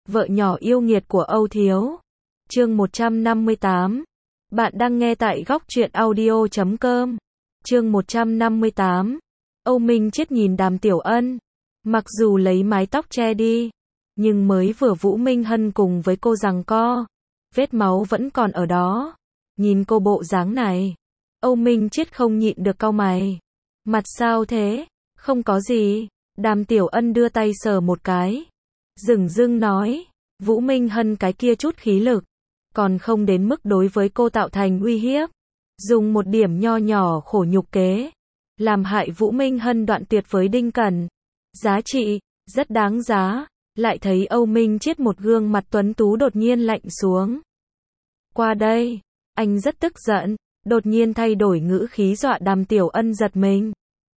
Vợ nhỏ yêu nghiệt của Âu Thiếu. Chương 158. Bạn đang nghe tại góc truyện audio.com. Chương 158. Âu Minh Chiết nhìn Đàm Tiểu Ân. Mặc dù lấy mái tóc che đi, nhưng mới vừa Vũ Minh Hân cùng với cô giằng co, vết máu vẫn còn ở đó. Nhìn cô bộ dáng này, Âu Minh Chiết không nhịn được cau mày. Mặt sao thế? Không có gì. Đàm Tiểu Ân đưa tay sờ một cái, dửng dưng nói, Vũ Minh Hân cái kia chút khí lực, còn không đến mức đối với cô tạo thành uy hiếp. Dùng một điểm nho nhỏ khổ nhục kế, làm hại Vũ Minh Hân đoạn tuyệt với Đinh Cẩn. Giá trị, rất đáng giá. Lại thấy Âu Minh Chiết một gương mặt tuấn tú đột nhiên lạnh xuống. Qua đây, anh rất tức giận, đột nhiên thay đổi ngữ khí dọa Đàm Tiểu Ân giật mình.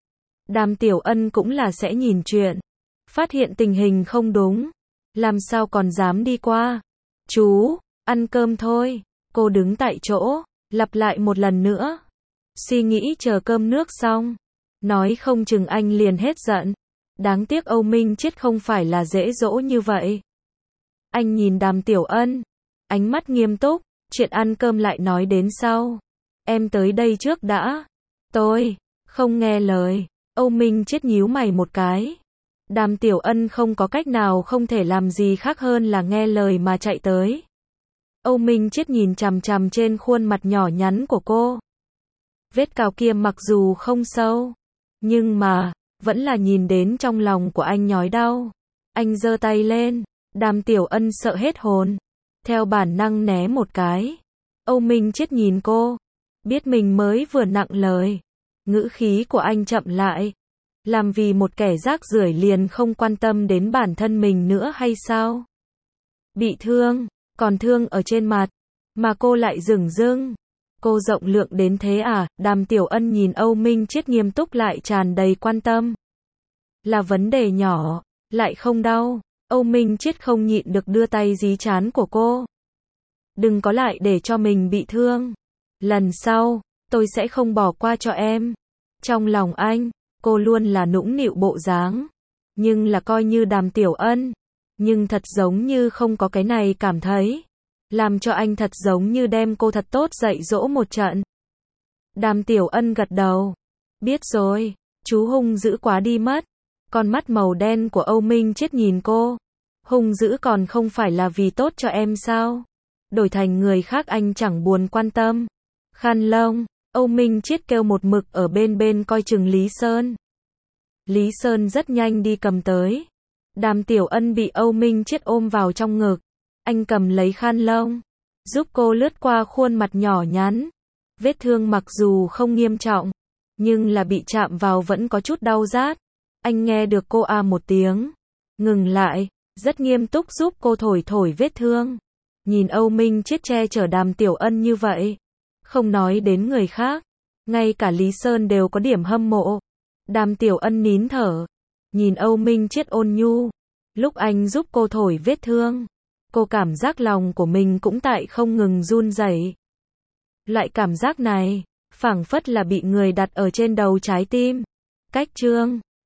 Đàm Tiểu Ân cũng là sẽ nhìn chuyện, phát hiện tình hình không đúng, làm sao còn dám đi qua. Chú, ăn cơm thôi. Cô đứng tại chỗ, lặp lại một lần nữa. Suy nghĩ chờ cơm nước xong, nói không chừng anh liền hết giận. Đáng tiếc Âu Minh Chiết không phải là dễ dỗ như vậy. Anh nhìn Đàm Tiểu Ân, ánh mắt nghiêm túc, chuyện ăn cơm lại nói đến sau. Em tới đây trước đã. Tôi không nghe lời. Âu Minh Chiết nhíu mày một cái. Đàm Tiểu Ân không có cách nào không thể làm gì khác hơn là nghe lời mà chạy tới. Âu Minh Chiết nhìn chằm chằm trên khuôn mặt nhỏ nhắn của cô. Vết cào kia mặc dù không sâu, nhưng mà vẫn là nhìn đến trong lòng của anh nhói đau. Anh giơ tay lên, Đàm Tiểu Ân sợ hết hồn, theo bản năng né một cái. Âu Minh Chiết nhìn cô, biết mình mới vừa nặng lời, ngữ khí của anh chậm lại. Làm vì một kẻ rác rưởi liền không quan tâm đến bản thân mình nữa hay sao? Bị thương, còn thương ở trên mặt, mà cô lại dửng dưng. Cô rộng lượng đến thế à? Đàm Tiểu Ân nhìn Âu Minh Chiết nghiêm túc lại tràn đầy quan tâm. Là vấn đề nhỏ, lại không đau. Âu Minh Chiết không nhịn được đưa tay dí trán của cô. Đừng có lại để cho mình bị thương. Lần sau, tôi sẽ không bỏ qua cho em. Trong lòng anh, cô luôn là nũng nịu bộ dáng. Nhưng là coi như Đàm Tiểu Ân, nhưng thật giống như không có cái này cảm thấy. Làm cho anh thật giống như đem cô thật tốt dạy dỗ một trận. Đàm Tiểu Ân gật đầu. Biết rồi, chú hung dữ quá đi mất. Con mắt màu đen của Âu Minh Chiết nhìn cô. Hung dữ còn không phải là vì tốt cho em sao? Đổi thành người khác anh chẳng buồn quan tâm. Khăn lông, Âu Minh Chiết kêu một mực ở bên coi chừng Lý Sơn. Lý Sơn rất nhanh đi cầm tới. Đàm Tiểu Ân bị Âu Minh Chiết ôm vào trong ngực. Anh cầm lấy khăn lông, giúp cô lướt qua khuôn mặt nhỏ nhắn. Vết thương mặc dù không nghiêm trọng, nhưng là bị chạm vào vẫn có chút đau rát. Anh nghe được cô một tiếng, ngừng lại, rất nghiêm túc giúp cô thổi vết thương. Nhìn Âu Minh Chiết che chở Đàm Tiểu Ân như vậy, không nói đến người khác, ngay cả Lý Sơn đều có điểm hâm mộ. Đàm Tiểu Ân nín thở, nhìn Âu Minh Chiết ôn nhu, lúc anh giúp cô thổi vết thương, cô cảm giác lòng của mình cũng tại không ngừng run rẩy. Loại cảm giác này, phảng phất là bị người đặt ở trên đầu trái tim. Cách chương